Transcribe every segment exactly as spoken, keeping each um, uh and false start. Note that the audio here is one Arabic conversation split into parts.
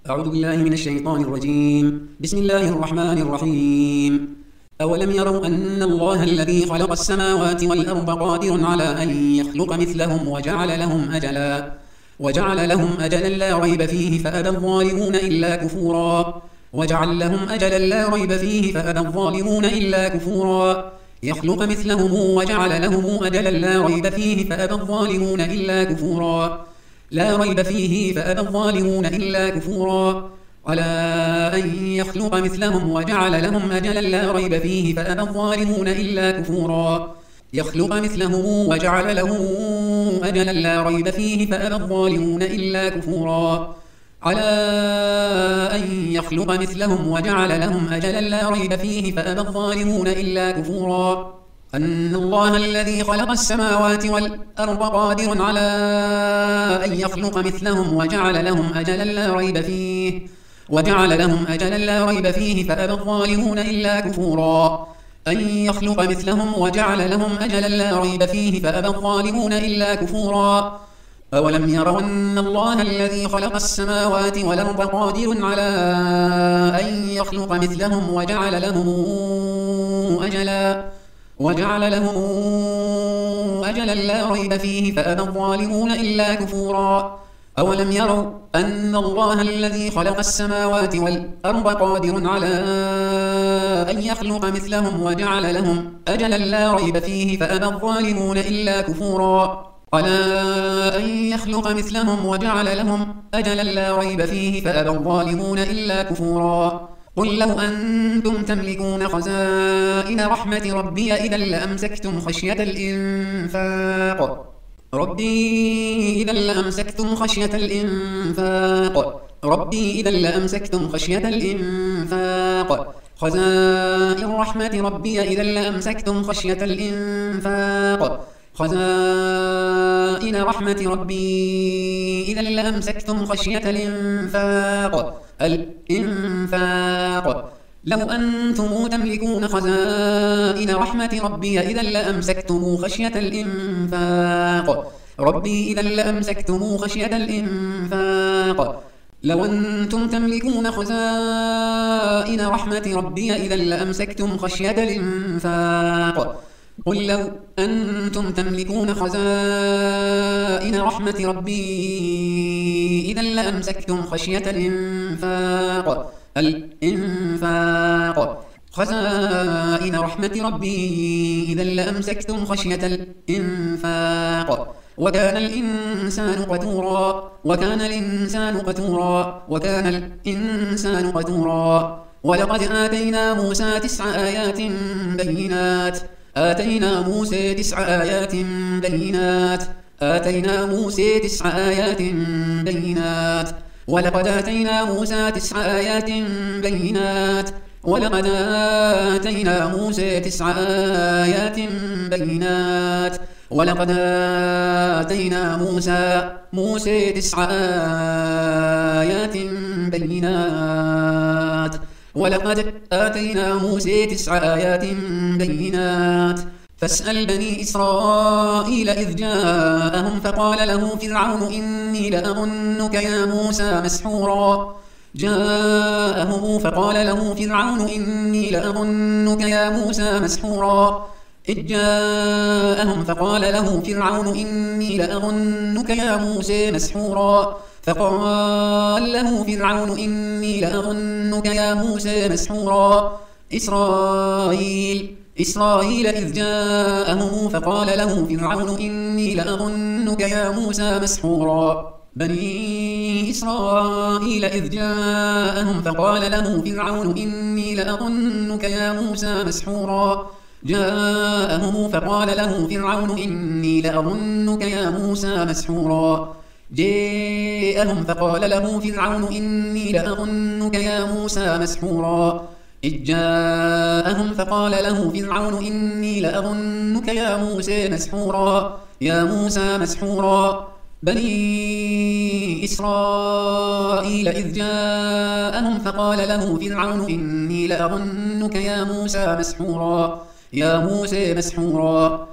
أعوذ بالله من الشيطان الرجيم. بسم الله الرحمن الرحيم. أولم يروا أن الله الذي خلق السماوات والأرض قادر على أن يخلق مثلهم وجعل لهم أجلا وجعل لهم أجلا لا ريب فيه فأبى الظالمون إلا كفورا وجعل لهم أجلا لا ريب فيه فأبى الظالمون إلا كفورا يخلق مثلهم وجعل لهم أجلا لا ريب فيه فأبى الظالمون إلا كفورا لا ريب فيه فأبى الظالمون إلا كفورا على أن يخلق مثلهم وجعل لهم أجلا لا ريب فيه فأبى الظالمون إلا كفورا يخلق مثلهم وجعل له أجلا لا ريب فيه فأبى الظالمون إلا كفورا على أن يخلق مثلهم وجعل لهم أجلا لا ريب فيه فأبى الظالمون إلا كفورا أن الله الذي خلق السماوات والأرض قادر على أن يخلق مثلهم وجعل لهم أجلا لا ريب فيه وجعل لهم أجلا لا ريب فيه فأبى الظالمون إلا كفورا أن يخلق مثلهم وجعل لهم أجلا لا ريب فيه فأبى الظالمون إلا كفورا أولم يروا أن الله الذي خلق السماوات والأرض قادر على أن يخلق مثلهم وجعل لهم أجلا وجعل لهم أجلا لا ريب فيه فأبى الظالمون إلا كفورا أولم يروا أن الله الذي خلق السماوات والأرض قادر على أن يخلق مثلهم وجعل لهم أجلا لا ريب فيه فأبى الظالمون إلا كفورا على أن يخلق مثلهم وجعل لهم أجلا لا ريب فيه فأبى الظالمون إلا كفورا قل لو أنتم تملكون خزائن رحمة ربي إذا لأمسكتم خشية الإنفاق ربي إذا لأمسكتم خشية الإنفاق ربي إذا لأمسكتم خشية الإنفاق خزائن رحمة ربي إذا لأمسكتم خشية الإنفاق خزائن رحمة ربي إذا لأمسكتم خشية الإنفاق الإنفاق لو أنتم تملكون خزائن رحمة ربي إذا لأمسكتم خشية الإنفاق ربي إذا لأمسكتم خشية الإنفاق لو أنتم تملكون خزائن رحمة ربي إذا لأمسكتم خشية الإنفاق قل لو أنتم تملكون خزائن رحمة ربي إذا لأمسكتم خشية الإنفاق الإنفاق خزائن رحمة ربي إذا لأمسكتم خشية الإنفاق وكان الإنسان قتورا وكان الإنسان قتورا وكان الإنسان قتورا ولقد آتينا موسى تسع آيات بينات آتينا موسى تسع آيات بينات آتينا موسى تسع آيات بينات ولقد آتينا موسى تسع آيات بينات ولقد آتينا موسى تسع آيات بينات ولقد آتينا موسى موسى تسع آيات بينات ولقد آتينا موسى تسع آيات بينات فاسأل بني إسرائيل إذ جاءهم فقال له فرعون إني لأظنك يا موسى مسحورا جاءهم فقال له فرعون إني لأظنك يا موسى مسحورا إذ جاءهم فقال له فرعون إني لأظنك يا موسى مسحورا فقال له فرعون إني لأظنك يا موسى مسحورا إسرائيل إسرائيل إذ جاءهم فقال له فرعون إني لأظنك يا موسى مسحورا بني إسرائيل إذ جاءهم فقال له فرعون إني لأظنك يا موسى مسحورا جاءهم فقال له فرعون إني لأظنك يا موسى مسحورا جاءهم فقال له فرعون إني لأظنك يا موسى مسحورا إذ جاءهم فقال له فرعون إني لأظنك يا موسى مسحورا يا موسى مسحورا بني إسرائيل إذ جاءهم فقال له فرعون إني لأظنك يا موسى مسحورا يا موسى مسحورا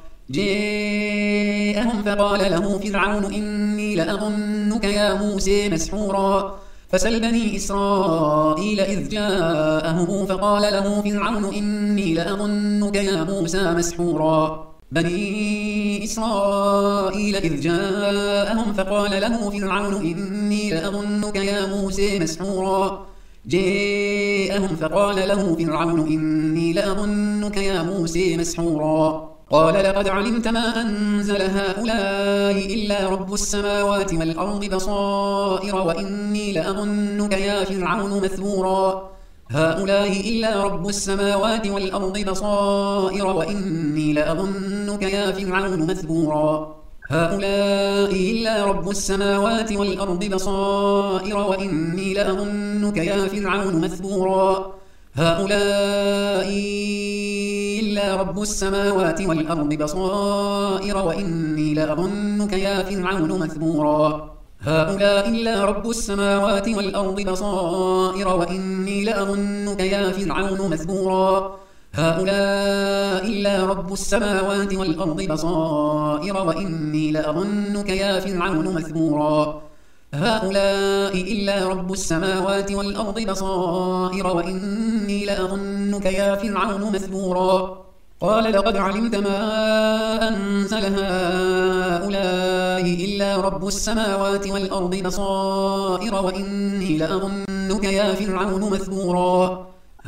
جاءهم فقال له فرعون إني لأظنك يا موسى مسحورا فسل بني إسرائيل إذ جاءهم فقال له فرعون إني لأظنك يا موسى مسحورا بني إسرائيل إذ جاءهم فقال له فرعون إني لأظنك يا موسى مسحورا جاءهم فقال له فرعون إني لأظنك يا موسى مسحورا قال لقد علمت ما أنزل هؤلاء إلا رب السماوات والأرض بصائر وإني لأظنك يا فرعون مثبورا هؤلاء إلا رب السماوات والأرض بصائر وإني لأظنك يا فرعون مثبورا هؤلاء إلا رب السماوات والأرض بصائر وإني لأظنك يا فرعون مثبورا هؤلاء إلا رب السماوات والأرض بصائر وإني لأظنك يا فرعون مثبورا هؤلاء إلا رب السماوات والأرض بصائر وإني لأظنك يا فرعون مثبورا هؤلاء إلا رب السماوات والأرض بصائر وإني لأظنك يا فرعون مثبورا هؤلاء إلا رب السماوات والأرض بصائر وإني لأظنك يا فرعون مثبورا قال لقد علمت ما أنزل هؤلاء إلا رب السماوات والأرض بصائر وإني لأظنك يا فرعون مثبورا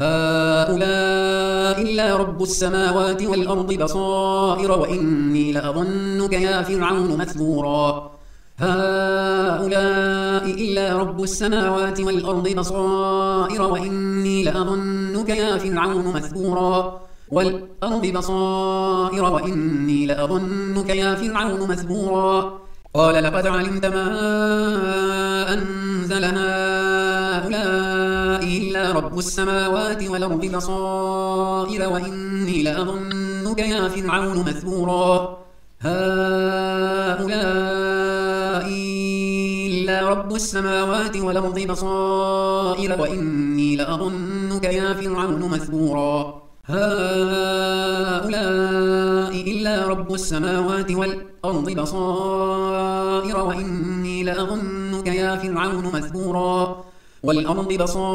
هؤلاء إلا رب السماوات والأرض بصائر وإني لأظنك يا فرعون مثبورا هؤلاء إلا رب السماوات والأرض بصائر وإني لأظنك يا فرعون مثبورا والأرض بصائر وإني لأظنك يا فرعون مثبورا قال لقد علمت ما أنزل هؤلاء إلا رب السماوات والأرض بصائر وإني لأظنك يا فرعون مثبورا هؤلاء إلا رب السماوات والأرض بصائر وإني لأظنك يا فرعون مثبورا هؤلاء إلا رب السماوات والأرض بصائر وإني لأظنك يا فرعون مثبورا والأرض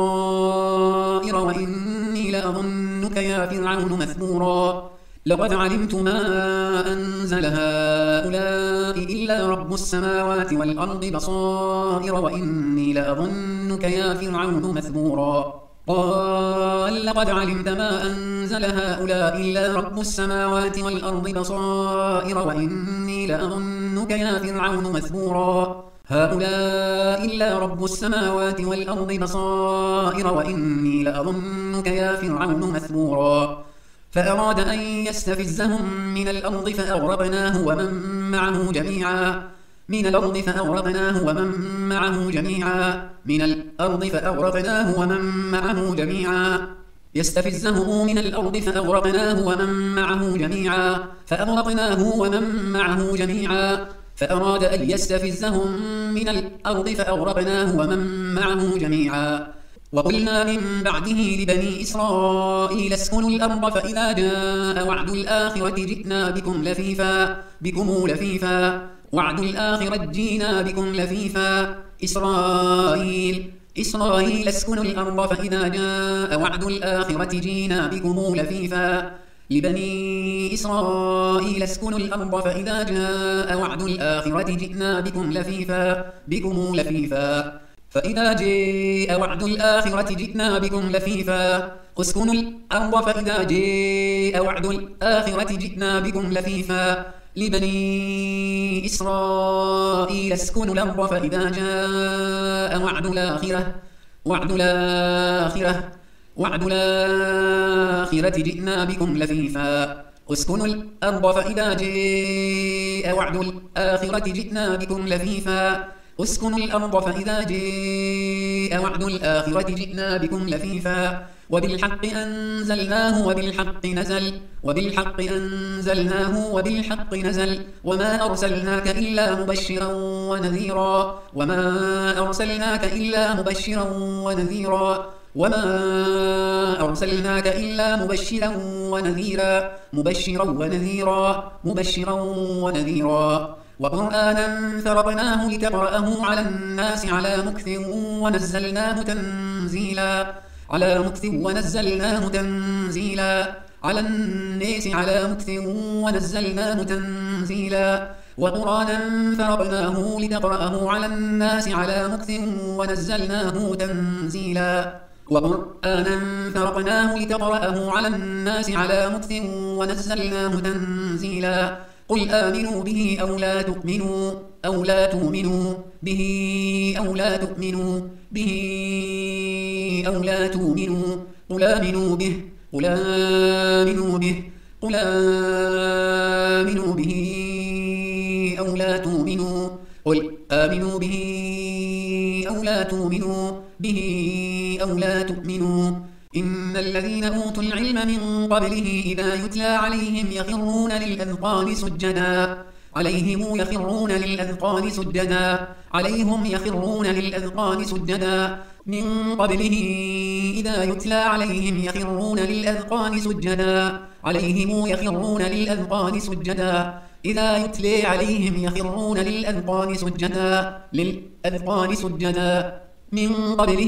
بصائر وإني لأظنك يا فرعون مثبورا لقد علمت ما أنزل هؤلاء إلا رب السماوات والأرض بصائر وإني لأظنك يا فرعون مثبورا قال لقد علمت ما أنزل هؤلاء إلا رب السماوات والأرض بصائر وإني لأظنك يا فرعون مثبورا هؤلاء إلا رب السماوات والأرض بصائر وإني لأظنك يا فرعون مثبورا فأراد أن يستفزهم من الأرض فأغرقناه ومن معه جميعا من الأرض فأغرقناه ومن معه جميعا من الأرض فأغرقناه ومن معه جميعا يستفزهم من الأرض فأغرقناه ومن معه جميعا فأغرقناه ومن معه جميعا فأراد أن يستفزهم من الأرض فأغرقناه ومن معه جميعا وقلنا من بعده لبني إسرائيل اسكنوا الأرض فإذا جاء وعد الآخرة جئنا بكم لفيفا بكم لفيفا وعد الآخرة جئنا بكم لفيفا إسرائيل إسرائيل اسكنوا الأرض فإذا جاء وعد الآخرة جئنا بكم لفيفا لبني إسرائيل اسكنوا الأرض فإذا جاء وعد الآخرة جئنا بكم لفيفا بكم لفيفا فإذا جاء وعد الآخرة جئنا بكم لفيفا اسكنوا الأرض فإذا جاء وعد الآخرة جئنا بكم لفيفا لبني إسرائيل اسكنوا الأرض فإذا جاء وعد الآخرة وعد الآخرة وعد الآخرة جئنا بكم لفيفا اسكنوا الأرض فإذا جاء وعد الآخرة جئنا بكم لفيفا اسكنوا الأرض فإذا جاء وعد الآخرة جئنا بكم لفيفا وبالحق أنزلناه وبالحق نزل وبالحق أنزلناه وبالحق نزل وما أرسلناك إلا مبشرا ونذيرا وما أرسلناك إلا مبشرا ونذيرا وما أرسلناك إلا مبشرا ونذيرا مبشرا ونذيرا مبشرا ونذيرا وقرآنا فرقناه لتقرأه على الناس على مكث ونزلناه تنزيلا على مكث ونزلناه تنزيلا على الناس على مكث ونزلناه تنزيلا وقرآنا فرقناه لتقرأه على الناس على مكث ونزلناه تنزيلا وقرآنا فرقناه لتقرأه على الناس على مكث ونزلناه تنزيلا قل آمنوا به أو لا تؤمنوا أو لا تؤمنوا به أو لا تؤمنوا به أو لا تؤمنوا قل آمنوا به قل آمنوا به قل آمنوا به أو لا تؤمنوا قل آمنوا به أو لا تؤمنوا به أو لا تؤمنوا إن الذين أوتوا العلم من قبله إذا يتلى عليهم يخرون للأذقان سجدا عليهم يخرون للأذقان سجدا عليهم يخرون للأذقان سجدا من قبله إذا يتلى عليهم يخرون للأذقان سجدا عليهم يخرون للأذقان سجدا إذا يتلى عليهم يخرون للأذقان سجدا للأذقان سجدا من قبله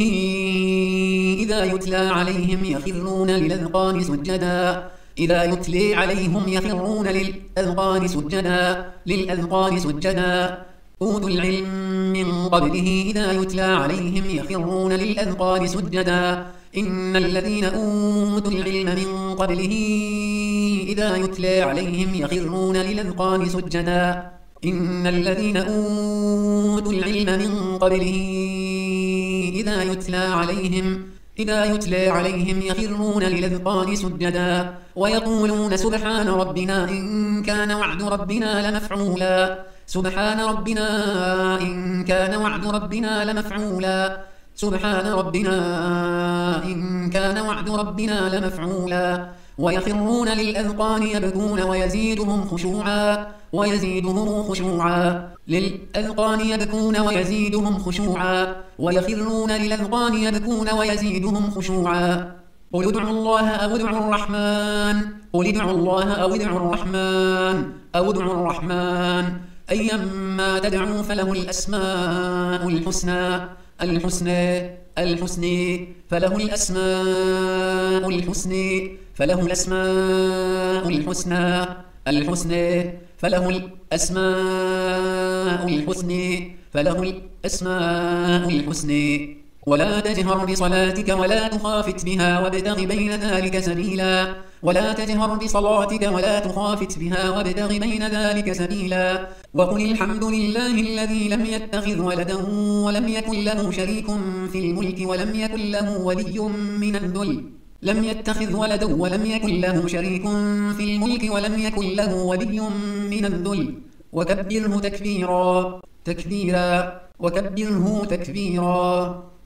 إذا يتلى عليهم يخرون للأذقان سجدا إذا يتلى عليهم يخرون للأذقان سجدا للأذقان سجدا أوتوا العلم من قبله إذا يتلى عليهم يخرون للأذقان سجدا إن الذين أوتوا العلم من قبله إذا يتلى عليهم يخرون للأذقان سجدا إن الذين أوتوا العلم من قبله إذا يتلى عليهم إذا يتلى عليهم يخرون للأذقان سجدا ويقولون سبحان ربنا إن كان وعد ربنا لمفعولا سبحان ربنا إن كان وعد ربنا لمفعولا سبحان ربنا إن كان وعد ربنا لمفعولا ويخرون للأذقان يبكون ويزيدهم خشوعا ويزيدهم خشوعا للأذقان يبكون ويزيدهم خشوعا ويخرون للأذقان يبكون ويزيدهم خشوعا قل ادعوا الله أو ادعوا الرحمن قل ادعوا الله أو ادعوا الرحمن أو ادعوا الرحمن أيما تدعوا فله الأسماء الحسنى الحسنى الحسنى فله الأسماء الحسنى فله الأسماء الحسنى الحسنى فله الأسماء الحسنى فله الأسماء الحسنى ولا تجهر بصلاتك ولا تخافت بها وابتغ بين ذلك سبيلا ولا تجهر بصلاتك ولا تخافت بها وابتغ بين ذلك سبيلا وقل الحمد لله الذي لم يتخذ ولدا ولم يكن له شريك في الملك ولم يكن له ولي من الذل لم يتخذ ولدا ولم يكن له شريك في الملك ولم يكن له ولي من الذل وكبره تكبيرا تكبيرا وكبره تكبيرا